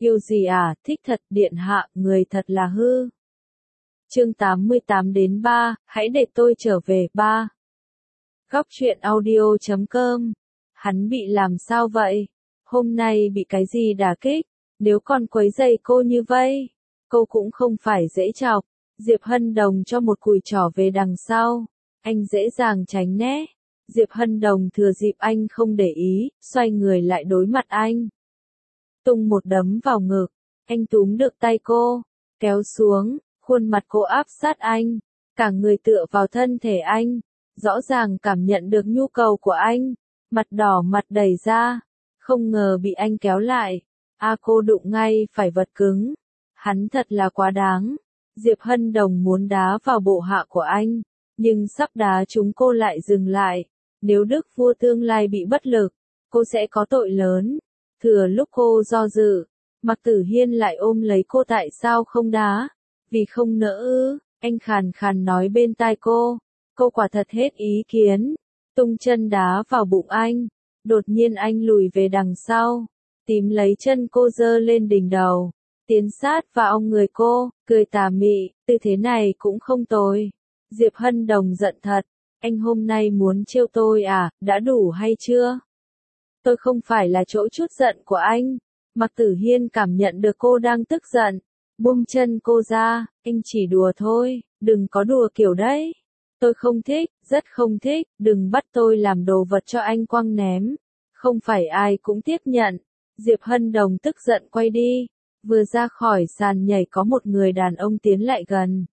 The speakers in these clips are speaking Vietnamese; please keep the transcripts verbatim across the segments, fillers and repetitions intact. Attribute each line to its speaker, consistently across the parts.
Speaker 1: Yêu gì à, thích thật, điện hạ, người thật là hư. Chương tám mươi tám đến ba, hãy để tôi trở về, ba. Góc truyện audio chấm com. Hắn bị làm sao vậy? Hôm nay bị cái gì đả kích? Nếu còn quấy rầy cô như vậy, cô cũng không phải dễ chọc. Diệp Hân Đồng cho một cùi trỏ về đằng sau. Anh dễ dàng tránh né. Diệp Hân Đồng thừa dịp anh không để ý, xoay người lại đối mặt anh. Tung một đấm vào ngực. Anh túm được tay cô, kéo xuống, khuôn mặt cô áp sát anh. Cả người tựa vào thân thể anh. Rõ ràng cảm nhận được nhu cầu của anh. Mặt đỏ mặt đầy ra. Không ngờ bị anh kéo lại. A cô đụng ngay phải vật cứng. Hắn thật là quá đáng. Diệp Hân Đồng muốn đá vào bộ hạ của anh. Nhưng sắp đá chúng cô lại dừng lại. Nếu Đức Vua tương lai bị bất lực, cô sẽ có tội lớn. Thừa lúc cô do dự, Mạc Tử Hiên lại ôm lấy cô tại sao không đá? Vì không nỡ ư, anh khàn khàn nói bên tai cô. Cô quả thật hết ý kiến. Tung chân đá vào bụng anh. Đột nhiên anh lùi về đằng sau. Tím lấy chân cô giơ lên đỉnh đầu. Tiến sát vào người cô, cười tà mị, tư thế này cũng không tồi. Diệp Hân Đồng giận thật. Anh hôm nay muốn trêu tôi à, đã đủ hay chưa? Tôi không phải là chỗ chút giận của anh. Mạc Tử Hiên cảm nhận được cô đang tức giận. Buông chân cô ra, anh chỉ đùa thôi, đừng có đùa kiểu đấy. Tôi không thích, rất không thích, đừng bắt tôi làm đồ vật cho anh quăng ném. Không phải ai cũng tiếp nhận. Diệp Hân Đồng tức giận quay đi. Vừa ra khỏi sàn nhảy có một người đàn ông tiến lại gần.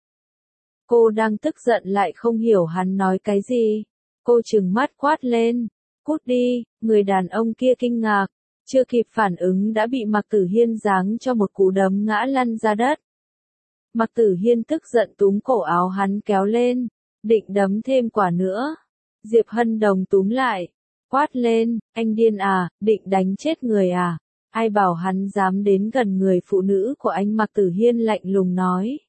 Speaker 1: Cô đang tức giận lại không hiểu hắn nói cái gì. Cô trừng mắt quát lên. Cút đi, người đàn ông kia kinh ngạc. Chưa kịp phản ứng đã bị Mạc Tử Hiên giáng cho một cú đấm ngã lăn ra đất. Mạc Tử Hiên tức giận túm cổ áo hắn kéo lên. Định đấm thêm quả nữa. Diệp Hân Đồng túm lại. Quát lên, anh điên à, định đánh chết người à. Ai bảo hắn dám đến gần người phụ nữ của anh? Mạc Tử Hiên lạnh lùng nói.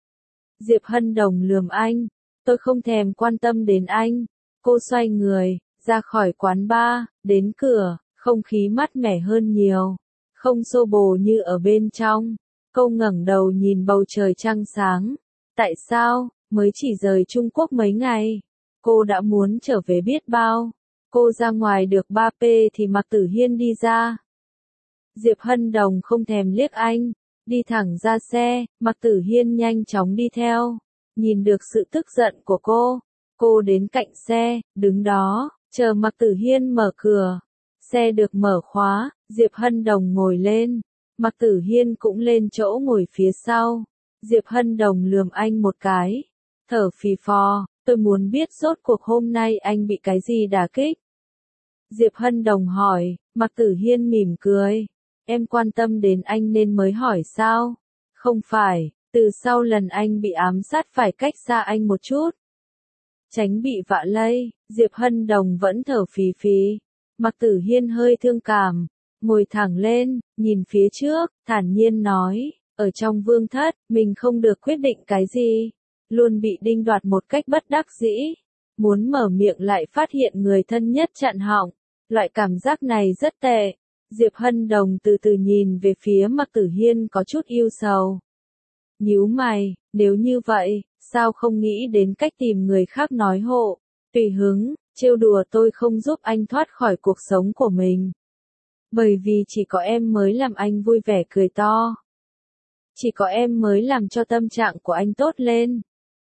Speaker 1: Diệp Hân Đồng lườm anh. Tôi không thèm quan tâm đến anh. Cô xoay người, ra khỏi quán bar, đến cửa, không khí mát mẻ hơn nhiều. Không xô bồ như ở bên trong. Cô ngẩng đầu nhìn bầu trời trăng sáng. Tại sao, mới chỉ rời Trung Quốc mấy ngày, cô đã muốn trở về biết bao. Cô ra ngoài được ba pê thì Mạc Tử Hiên đi ra. Diệp Hân Đồng không thèm liếc anh, đi thẳng ra xe, Mạc Tử Hiên nhanh chóng đi theo. Nhìn được sự tức giận của cô, cô đến cạnh xe, đứng đó, chờ Mạc Tử Hiên mở cửa. Xe được mở khóa, Diệp Hân Đồng ngồi lên, Mạc Tử Hiên cũng lên chỗ ngồi phía sau. Diệp Hân Đồng lườm anh một cái, thở phì phò, tôi muốn biết rốt cuộc hôm nay anh bị cái gì đả kích. Diệp Hân Đồng hỏi, Mạc Tử Hiên mỉm cười. Em quan tâm đến anh nên mới hỏi sao? Không phải, từ sau lần anh bị ám sát phải cách xa anh một chút. Tránh bị vạ lây, Diệp Hân Đồng vẫn thở phì phì. Mạc Tử Hiên hơi thương cảm, ngồi thẳng lên, nhìn phía trước, thản nhiên nói, ở trong vương thất, mình không được quyết định cái gì. Luôn bị đinh đoạt một cách bất đắc dĩ. Muốn mở miệng lại phát hiện người thân nhất chặn họng. Loại cảm giác này rất tệ. Diệp Hân Đồng từ từ nhìn về phía Mạc Tử Hiên có chút yêu sầu. Nhíu mày, nếu như vậy, sao không nghĩ đến cách tìm người khác nói hộ? Tùy hứng, trêu đùa tôi không giúp anh thoát khỏi cuộc sống của mình. Bởi vì chỉ có em mới làm anh vui vẻ cười to. Chỉ có em mới làm cho tâm trạng của anh tốt lên.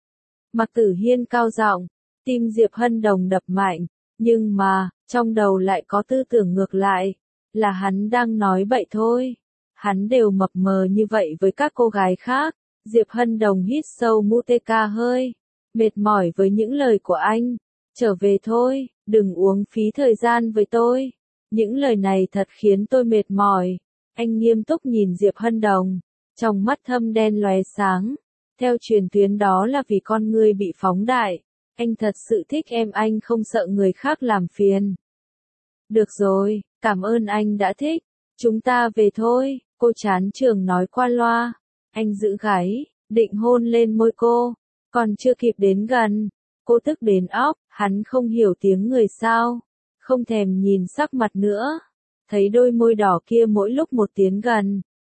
Speaker 1: Mạc Tử Hiên cao giọng, tim Diệp Hân Đồng đập mạnh, nhưng mà, trong đầu lại có tư tưởng ngược lại, là hắn đang nói bậy thôi. Hắn đều mập mờ như vậy với các cô gái khác. Diệp Hân Đồng hít sâu mu tê ca hơi, mệt mỏi với những lời của anh. Trở về thôi, đừng uống phí thời gian với tôi. Những lời này thật khiến tôi mệt mỏi. Anh nghiêm túc nhìn Diệp Hân Đồng, trong mắt thâm đen lóe sáng. Theo truyền thuyết đó là vì con ngươi bị phóng đại. Anh thật sự thích em, anh không sợ người khác làm phiền. Được rồi, cảm ơn anh đã thích. Chúng ta về thôi, cô chán trường nói qua loa. Anh giữ gáy, định hôn lên môi cô. Còn chưa kịp đến gần, cô tức đến óc, hắn không hiểu tiếng người sao. Không thèm nhìn sắc mặt nữa. Thấy đôi môi đỏ kia mỗi lúc một tiến gần.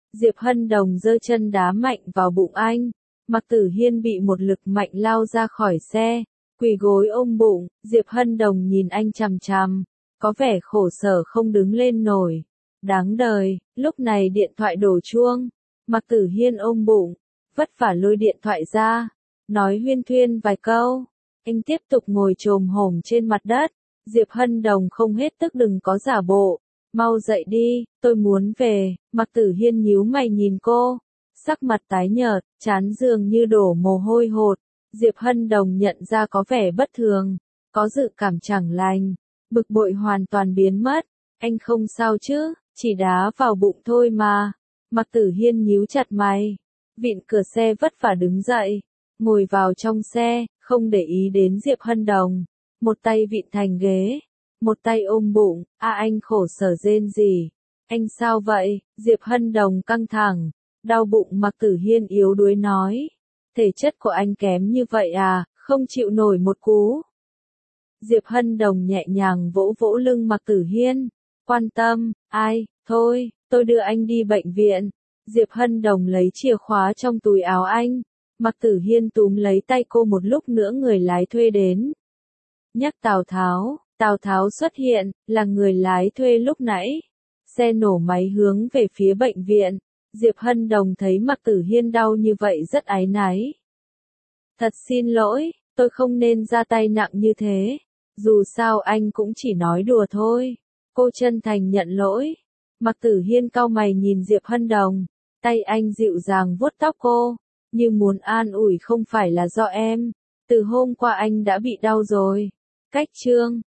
Speaker 1: Diệp Hân Đồng giơ chân đá mạnh vào bụng anh. Mạc Tử Hiên bị một lực mạnh lao ra khỏi xe, quỳ gối ôm bụng. Diệp Hân Đồng nhìn anh chằm chằm, có vẻ khổ sở không đứng lên nổi. Đáng đời, lúc này điện thoại đổ chuông. Mạc Tử Hiên ôm bụng, vất vả lôi điện thoại ra, nói huyên thuyên vài câu. Anh tiếp tục ngồi chồm hổm trên mặt đất. Diệp Hân Đồng không hết tức, đừng có giả bộ. Mau dậy đi, tôi muốn về. Mạc Tử Hiên nhíu mày nhìn cô, sắc mặt tái nhợt, trán dường như đổ mồ hôi hột. Diệp Hân Đồng nhận ra có vẻ bất thường, có dự cảm chẳng lành, bực bội hoàn toàn biến mất. Anh không sao chứ, chỉ đá vào bụng thôi mà. Mạc Tử Hiên nhíu chặt mày, vịn cửa xe vất vả đứng dậy, ngồi vào trong xe, không để ý đến Diệp Hân Đồng, một tay vịn thành ghế, một tay ôm bụng. A anh khổ sở rên rỉ. Anh sao vậy? Diệp Hân Đồng căng thẳng, đau bụng. Mạc Tử Hiên yếu đuối nói, thể chất của anh kém như vậy à, không chịu nổi một cú. Diệp Hân Đồng nhẹ nhàng vỗ vỗ lưng Mạc Tử Hiên, quan tâm, ai, thôi, tôi đưa anh đi bệnh viện. Diệp Hân Đồng lấy chìa khóa trong túi áo anh. Mạc Tử Hiên túm lấy tay cô, một lúc nữa người lái thuê đến. Nhắc Tào Tháo, Tào Tháo xuất hiện, là người lái thuê lúc nãy. Xe nổ máy hướng về phía bệnh viện. Diệp Hân Đồng thấy Mạc Tử Hiên đau như vậy rất áy náy. Thật xin lỗi, tôi không nên ra tay nặng như thế. Dù sao anh cũng chỉ nói đùa thôi. Cô chân thành nhận lỗi. Mạc Tử Hiên cau mày nhìn Diệp Hân Đồng. Tay anh dịu dàng vuốt tóc cô, như muốn an ủi, không phải là do em. Từ hôm qua anh đã bị đau rồi. Cách chương